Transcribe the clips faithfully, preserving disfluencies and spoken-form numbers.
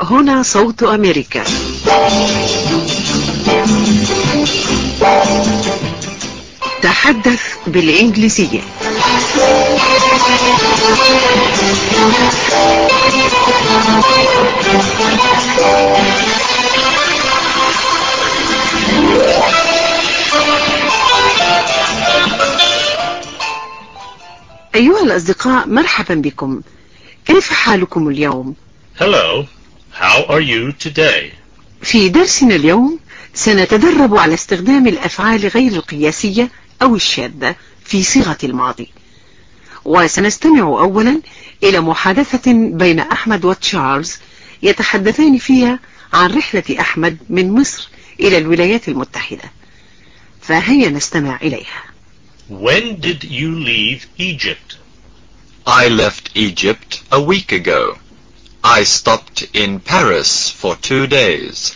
هنا صوت أمريكا. تحدث بالإنجليزية. أيها الأصدقاء، مرحبا بكم. كيف حالكم اليوم؟ Hello, how are you today? في درسنا اليوم سنتدرب على استخدام الأفعال غير القياسية أو الشاذة في صيغة الماضي. وسنستمع أولا إلى محادثة بين أحمد وتشارلز يتحدثان فيها عن رحلة أحمد من مصر إلى الولايات المتحدة، فهيا نستمع إليها. When did you leave Egypt? I left Egypt a week ago. I stopped in Paris for two days.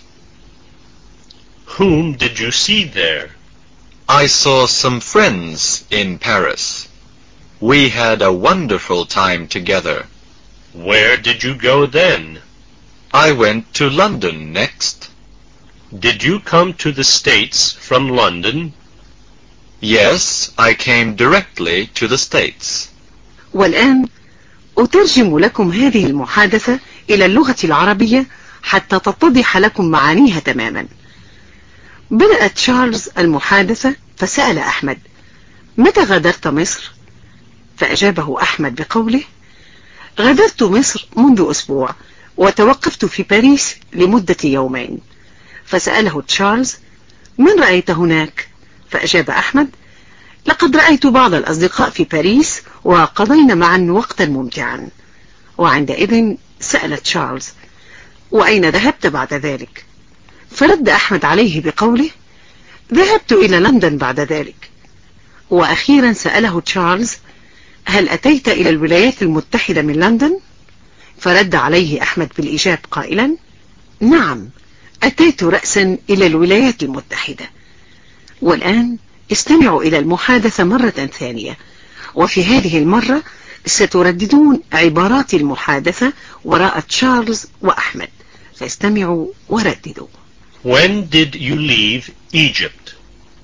Whom did you see there? I saw some friends in Paris. We had a wonderful time together. Where did you go then? I went to London next. Did you come to the States from London? Yes, I came directly to the States. والآن أترجم لكم هذه المحادثة إلى اللغة العربية حتى تتضح لكم معانيها تماما. بدأ تشارلز المحادثة فسأل أحمد: متى غادرت مصر؟ فأجابه أحمد بقوله: غادرت مصر منذ أسبوع وتوقفت في باريس لمدة يومين. فسأله تشارلز: من رأيت هناك؟ فأجاب أحمد: لقد رأيت بعض الأصدقاء في باريس وقضينا معا وقتا ممتعا. وعندئذ سأل تشارلز: وأين ذهبت بعد ذلك؟ فرد أحمد عليه بقوله: ذهبت إلى لندن بعد ذلك. وأخيرا سأله تشارلز: هل أتيت إلى الولايات المتحدة من لندن؟ فرد عليه أحمد بالإجابة قائلا: نعم، أتيت رأسا إلى الولايات المتحدة. والآن استمعوا إلى المحادثة مرة ثانية، وفي هذه المرة سترددون عبارات المحادثة وراء تشارلز وأحمد، فاستمعوا ورددوا. When did you leave Egypt?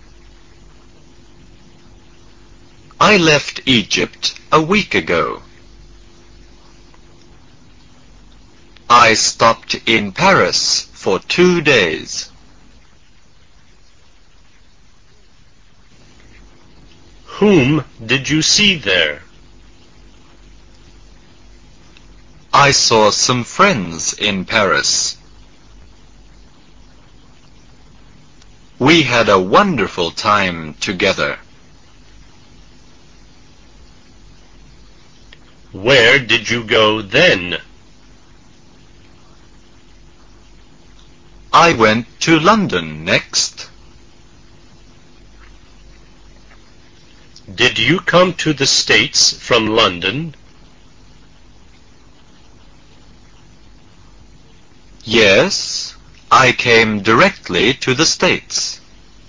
I left Egypt a week ago. I stopped in Paris for two days. Whom did you see there? I saw some friends in Paris. We had a wonderful time together. Where did you go then? I went to London next. Did you come to the States from London? Yes, I came directly to the States.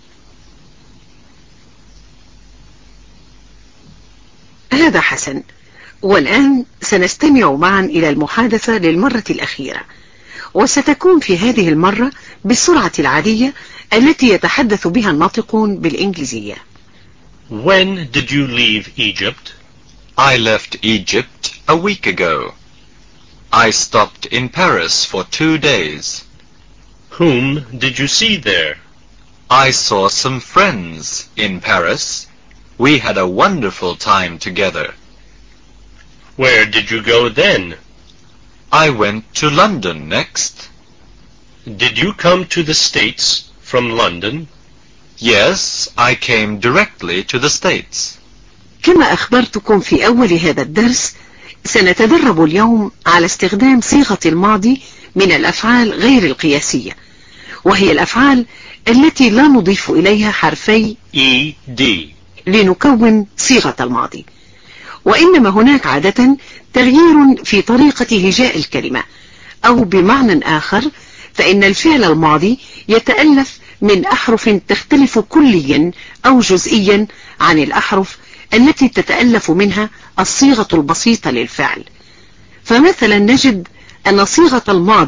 هذا حسن. والآن سنستمع معا إلى المحادثة للمرة الأخيرة، وستكون في هذه المرة بالسرعة العادية التي يتحدث بها الناطقون بالإنجليزية. When did you leave Egypt? I left Egypt a week ago. I stopped in Paris for two days. Whom did you see there? I saw some friends in Paris. We had a wonderful time together. Where did you go then? I went to London next. Did you come to the States from London? Yes, I came directly to the States. كما أخبرتكم في أول هذا الدرس، سنتدرب اليوم على استخدام صيغة الماضي من الأفعال غير القياسية، وهي الأفعال التي لا نضيف إليها حرفي ed لنكون صيغة الماضي، وإنما هناك عادة تغيير في طريقة هجاء الكلمة، أو بمعنى آخر فإن الفعل الماضي يتألف من أحرف تختلف كليا أو جزئيا عن الأحرف التي تتألف منها الصيغة البسيطة للفعل. فمثلا نجد أن صيغة الماضي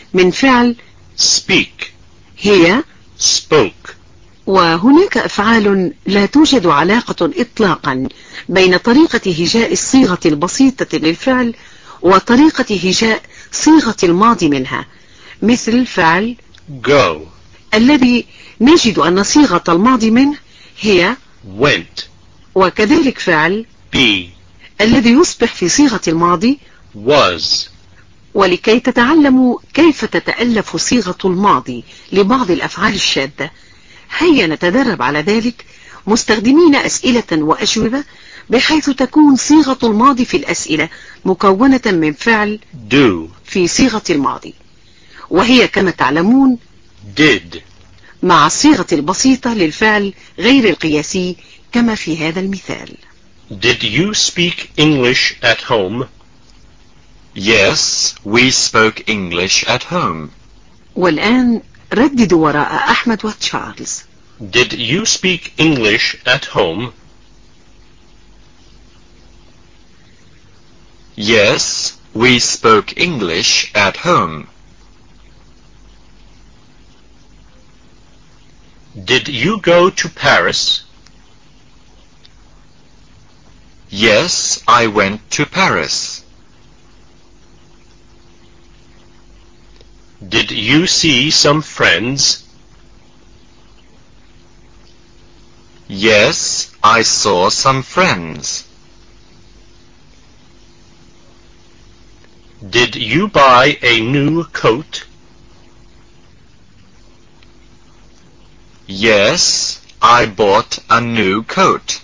من فعل speak, هي، spoke. وهناك أفعال لا توجد علاقة إطلاقا بين طريقة هجاء الصيغة البسيطة للفعل وطريقة هجاء صيغة الماضي منها، مثل فعل go, الذي نجد أن صيغة الماضي منه هي went, وكذلك فعل be, الذي يصبح في صيغة الماضي was. ولكي تتعلموا كيف تتألف صيغة الماضي لبعض الأفعال الشاذة، هيا نتدرب على ذلك مستخدمين أسئلة وأجوبة، بحيث تكون صيغة الماضي في الأسئلة مكونة من فعل do, في صيغة الماضي، وهي كما تعلمون did. مع الصيغة البسيطة للفعل غير القياسي كما في هذا المثال. Did you speak English at home? Yes, we spoke English at home. والآن رددوا وراء أحمد وتشارلز. Did you speak English at home? Yes, we spoke English at home. Did you go to Paris? Yes, I went to Paris. Did you see some friends? Yes, I saw some friends. Did you buy a new coat? Yes, I bought a new coat.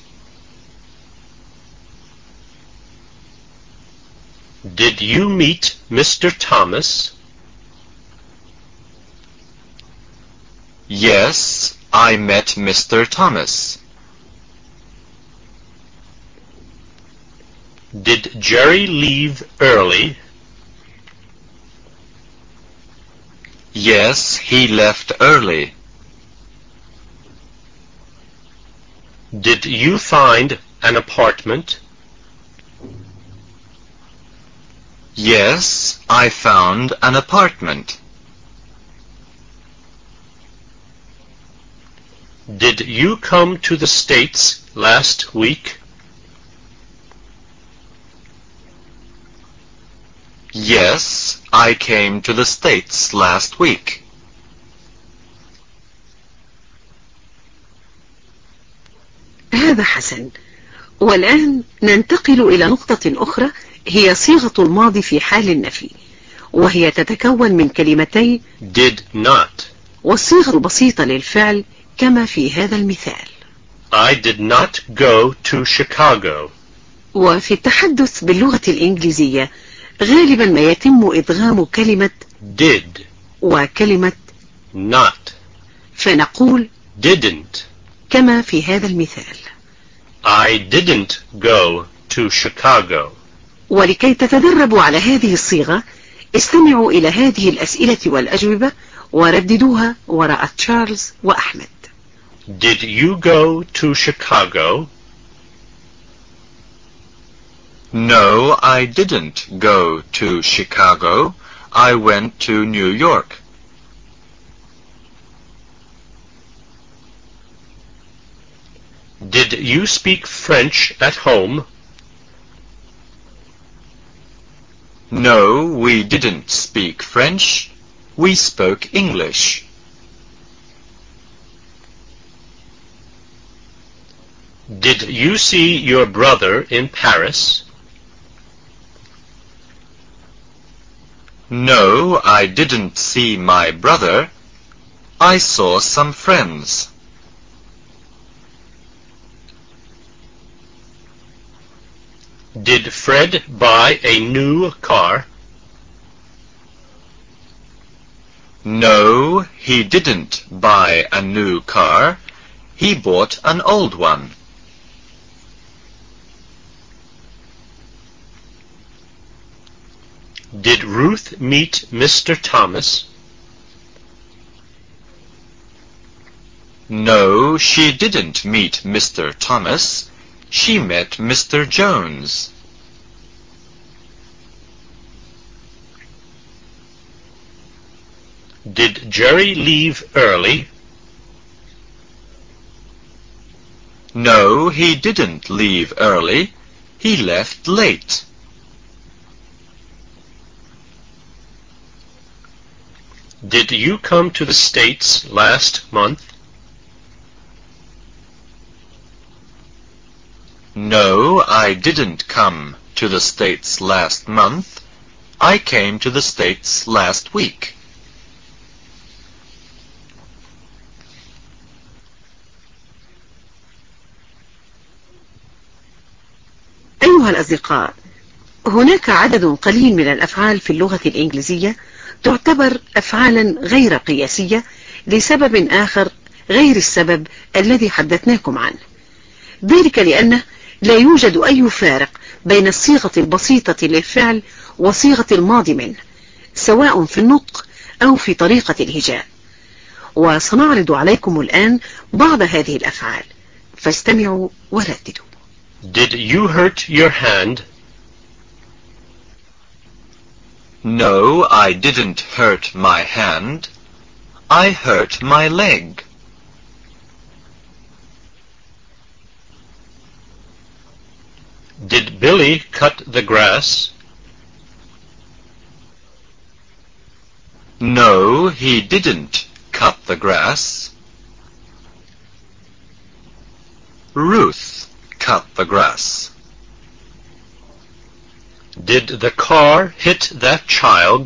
Did you meet Mister Thomas? Yes, I met Mister Thomas. Did Jerry leave early? Yes, he left early. Did you find an apartment? Yes, I found an apartment. Did you come to the States last week? Yes, I came to the States last week. هذا حسن. والآن ننتقل إلى نقطة أخرى، هي صيغة الماضي في حال النفي، وهي تتكون من كلمتين Did not. والصيغة البسيطة للفعل كما في هذا المثال. I did not go to Chicago. وفي التحدث باللغة الإنجليزية غالبا ما يتم إدغام كلمة Did وكلمة not. فنقول Didn't. كما في هذا المثال. I didn't go to Chicago. ولكي تتدربوا على هذه الصيغة استمعوا إلى هذه الأسئلة والأجوبة ورددوها وراء تشارلز وأحمد. Did you go to Chicago? No, I didn't go to Chicago. I went to New York. Did you speak French at home? No, we didn't speak French. We spoke English. Did you see your brother in Paris? No, I didn't see my brother. I saw some friends. Did Fred buy a new car? No, he didn't buy a new car. He bought an old one. Did Ruth meet Mister Thomas? No, she didn't meet Mister Thomas. She met Mister Jones. Did Jerry leave early? No, he didn't leave early. He left late. Did you come to the States last month? No, I didn't come to the States last month. I came to the States last week. أيها الأصدقاء، هناك عدد قليل من الأفعال في اللغة الإنجليزية تعتبر أفعالا غير قياسية لسبب آخر غير السبب الذي حدثناكم عنه، ذلك لأنه لا يوجد أي فارق بين الصيغة البسيطة للفعل وصيغة الماضي منه، سواء في النطق أو في طريقة الهجاء. وسنعرض عليكم الآن بعض هذه الأفعال، فاستمعوا ورددوا. Did you hurt your hand? No, I didn't hurt my hand. I hurt my leg. Did Billy cut the grass? No, he didn't cut the grass. Ruth cut the grass. Did the car hit that child?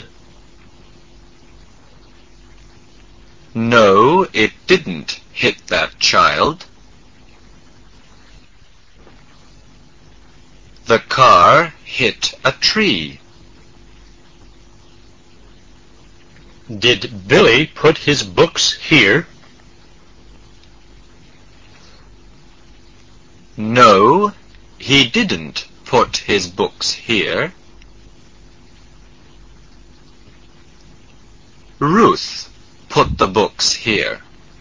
No, it didn't hit that child. The car hit a tree. Did Billy put his books here? No, he didn't put his books here. Ruth put the books here.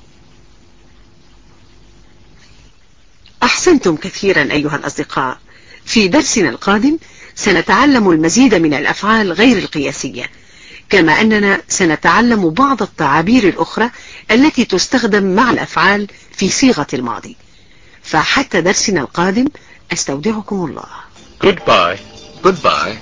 أحسنتم كثيرا أيها الأصدقاء. في درسنا القادم سنتعلم المزيد من الأفعال غير القياسية، كما أننا سنتعلم بعض التعابير الأخرى التي تستخدم مع الأفعال في صيغة الماضي. فحتى درسنا القادم أستودعكم الله. Goodbye. Goodbye.